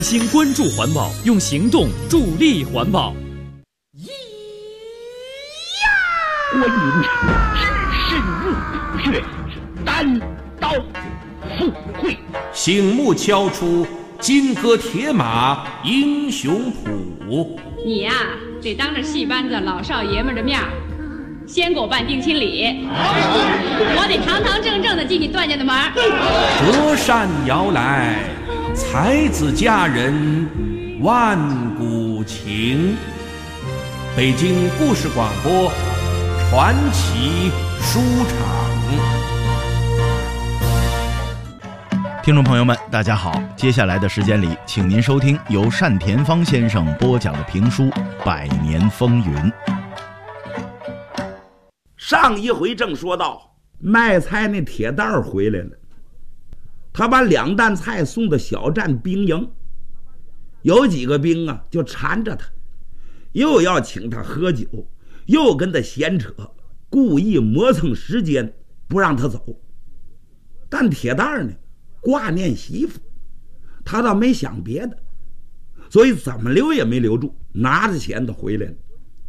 心关注环保，用行动助力环保。 观音只深入虎穴，单刀赴会， 醒目敲出金戈铁马英雄谱。 你呀，得当着戏班子老少爷们的面先给我办定亲礼，我得堂堂正正的进你段家的门。 折扇摇来，才子佳人万古情。北京故事广播传奇书场。 听众朋友们大家好，接下来的时间里请您收听由单田芳先生播讲的评书《百年风云》。 上一回正说到卖菜那铁蛋儿回来了，他把2担菜送到小站兵营，有几个兵啊就缠着他，又要请他喝酒，又跟他闲扯，故意磨蹭时间不让他走。但铁蛋儿呢挂念媳妇，他倒没想别的，所以怎么留也没留住，拿着钱都回来了。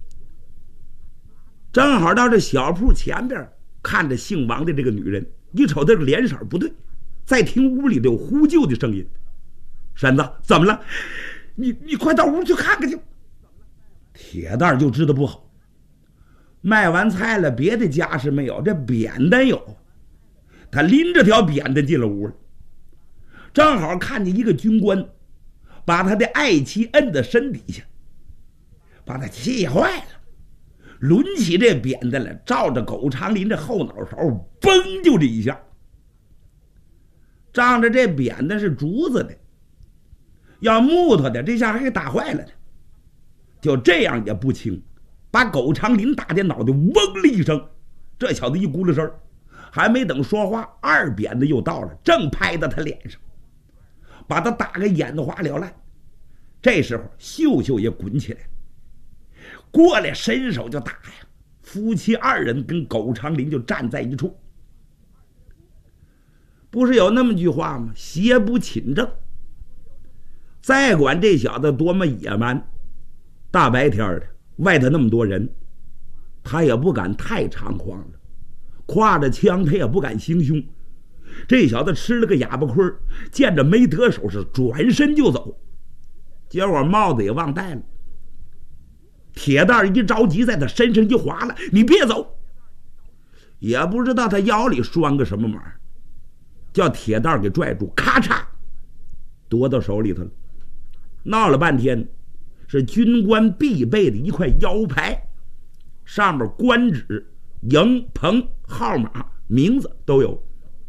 正好到这小铺前边，看着姓王的这个女人，一瞅她这个脸色不对，再听屋里的有呼救的声音：“婶子，怎么了？你快到屋去看看去。”铁蛋就知道不好，卖完菜了，别的家事没有，这扁担有。他拎着条扁担进了屋了，正好看见一个军官把他的爱妻摁在身底下，把他气坏了，抡起这扁担来，照着狗长林这后脑勺嘣就这一下。仗着这扁担是竹子的，要木头的这下还给打坏了呢。就这样也不轻，把狗长林打的脑袋嗡了一声，这小子一咕噜声，还没等说话，2扁子又到了，正拍到他脸上，把他打个眼花缭乱。这时候秀秀也滚起来过来，伸手就打呀。夫妻2人跟狗长林就站在一处。不是有那么句话吗？邪不侵正。再管这小子多么野蛮，大白天的外头那么多人，他也不敢太猖狂了，挎着枪他也不敢行凶。这小子吃了个哑巴亏，见着没得手是转身就走，结果帽子也忘戴了。铁蛋一着急，在他身上一划了：“你别走！”也不知道他腰里拴个什么玩意儿，叫铁蛋给拽住，咔嚓夺到手里头了。闹了半天，是军官必备的一块腰牌，上面官职、营棚、号码、名字都有。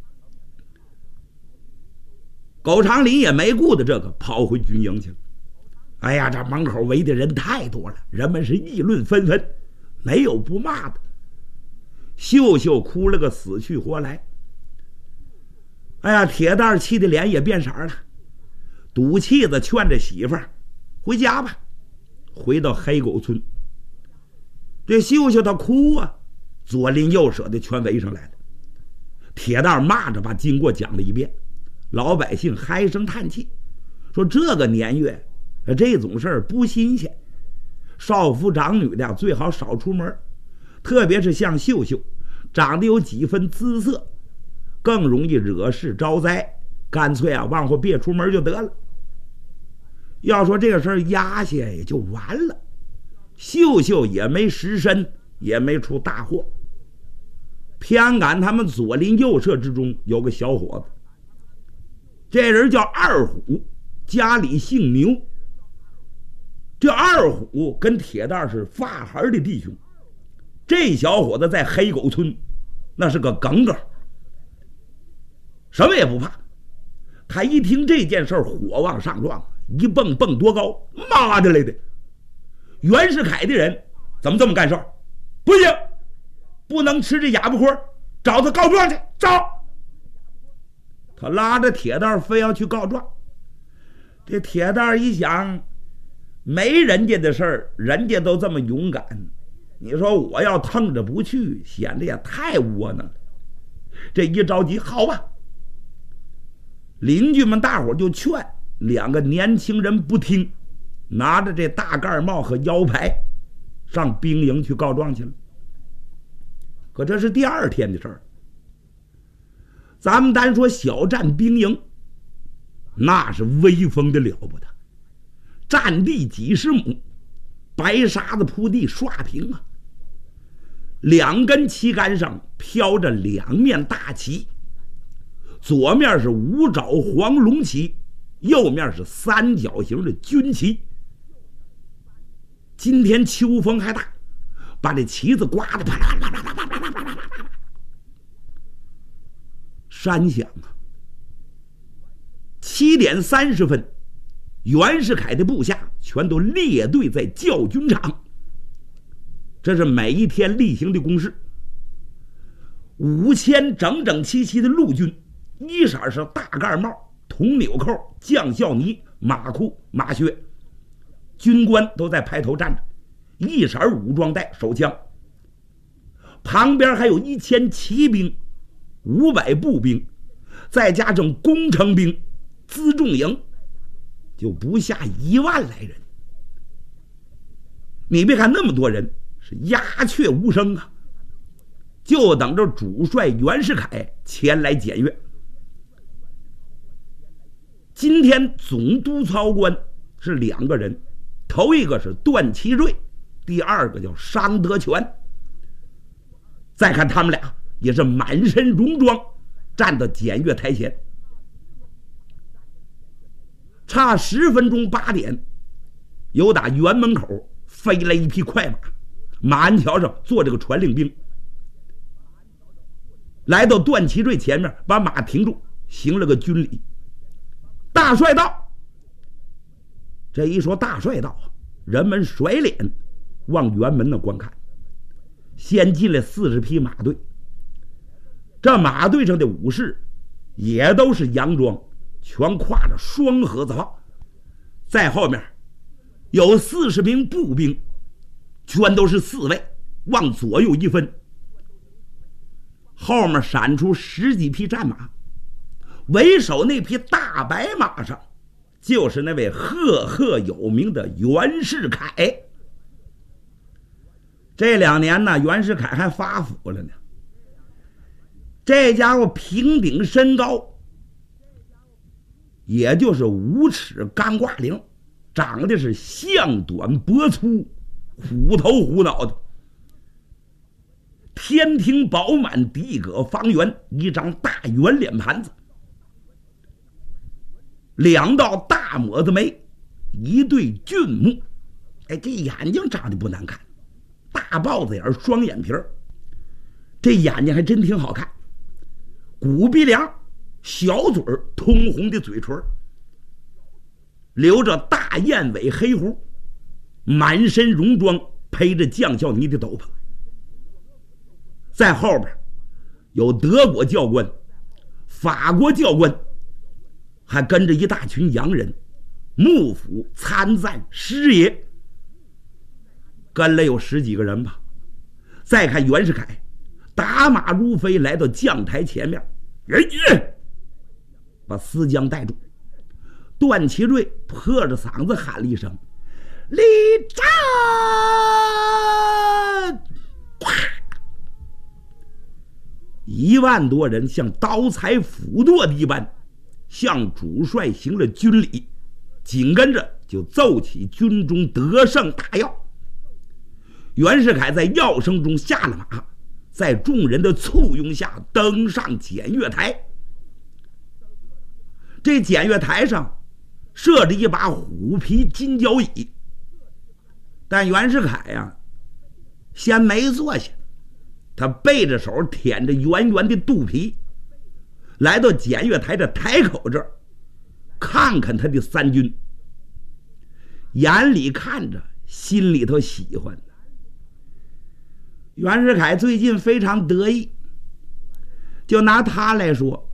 狗长林也没顾得这个，跑回军营去了。哎呀，这门口围的人太多了，人们是议论纷纷，没有不骂的。秀秀哭了个死去活来。哎呀，铁蛋气的脸也变色了，赌气子劝着媳妇儿回家吧，回到黑狗村。这秀秀她哭啊，左邻右舍的全围上来了。铁蛋骂着把经过讲了一遍，老百姓唉声叹气，说这个年月这种事儿不新鲜，少妇长女的最好少出门，特别是像秀秀长得有几分姿色，更容易惹事招灾，干脆往后别出门就得了。要说这个事儿压下也就完了，秀秀也没失身，也没出大祸。偏赶他们左邻右舍之中有个小伙子，这人叫二虎，家里姓牛。这二虎跟铁蛋是发孩的弟兄，这小伙子在黑狗村那是个耿耿，什么也不怕。他一听这件事火往上撞，一蹦蹦多高，妈的来的！袁世凯的人怎么这么干事？不行，不能吃这哑巴亏，找他告状去，找！他拉着铁蛋非要去告状。这铁蛋一想，没人家的事儿，人家都这么勇敢，你说我要腾着不去，显得也太窝囊了。这一着急，好吧，邻居们大伙就劝， 2个年轻人不听，拿着这大盖帽和腰牌上兵营去告状去了。可这是第2天的事儿。咱们单说小站兵营，那是威风的了不得，占地几十亩，白沙子铺地刷平啊。2根旗杆上飘着2面大旗，左面是5爪黄龙旗，右面是3角形的军旗。今天秋风还大，把这旗子刮得啪啦啪啦啪啦啪啦啪啦啪啦，山响啊！7点30分，袁世凯的部下全都列队在教军场，这是每一天例行的公事。5000整整齐齐的陆军，衣色是大盖帽、铜纽扣、将校呢、马裤、马靴，军官都在排头站着，一色武装带、手枪。旁边还有1000骑兵、500步兵，再加上工程兵、辎重营，就不下1万来人。你别看那么多人，是鸦雀无声啊，就等着主帅袁世凯前来检阅。今天总督操官是2个人，头一个是段祺瑞，第2个叫商德全。再看他们俩也是满身戎装，站到检阅台前。差10分钟8点，有打辕门口飞来一匹快马，马鞍桥上坐着个传令兵，来到段祺瑞前面，把马停住，行了个军礼。大帅到！这一说大帅到，人们甩脸往辕门那观看。先进来40匹马队，这马队上的武士也都是洋装，全挎着双盒子炮。在后面有40名步兵，全都是4位，往左右一分。后面闪出10几匹战马，为首那匹大白马上就是那位赫赫有名的袁世凯。这2年呢，袁世凯还发福了呢。这家伙平顶身高也就是5尺干挂领，长得是象短脖粗，虎头虎脑的，天庭饱满，地阁方圆，一张大圆脸盘子，2道大抹子眉，一对俊目。哎，这眼睛长得不难看，大豹子眼，双眼皮，这眼睛还真挺好看，骨鼻梁，小嘴，通红的嘴唇，留着大燕尾黑胡，满身戎装，披着将校呢的斗篷。在后边有德国教官、法国教官，还跟着一大群洋人，幕府参赞师爷，跟了有10几个人吧。再看袁世凯打马如飞来到将台前面，把思江带住。段祺瑞破着嗓子喊了一声：“立正！”1万多人像刀裁斧剁的一般，向主帅行了军礼，紧跟着就奏起军中得胜大要。袁世凯在要声中下了马，在众人的簇拥下登上检阅台。这检阅台上设着一把虎皮金交椅，但袁世凯呀，先没坐下，他背着手舔着圆圆的肚皮，来到检阅台的台口这儿，看看他的3军，眼里看着，心里头喜欢。袁世凯最近非常得意，就拿他来说，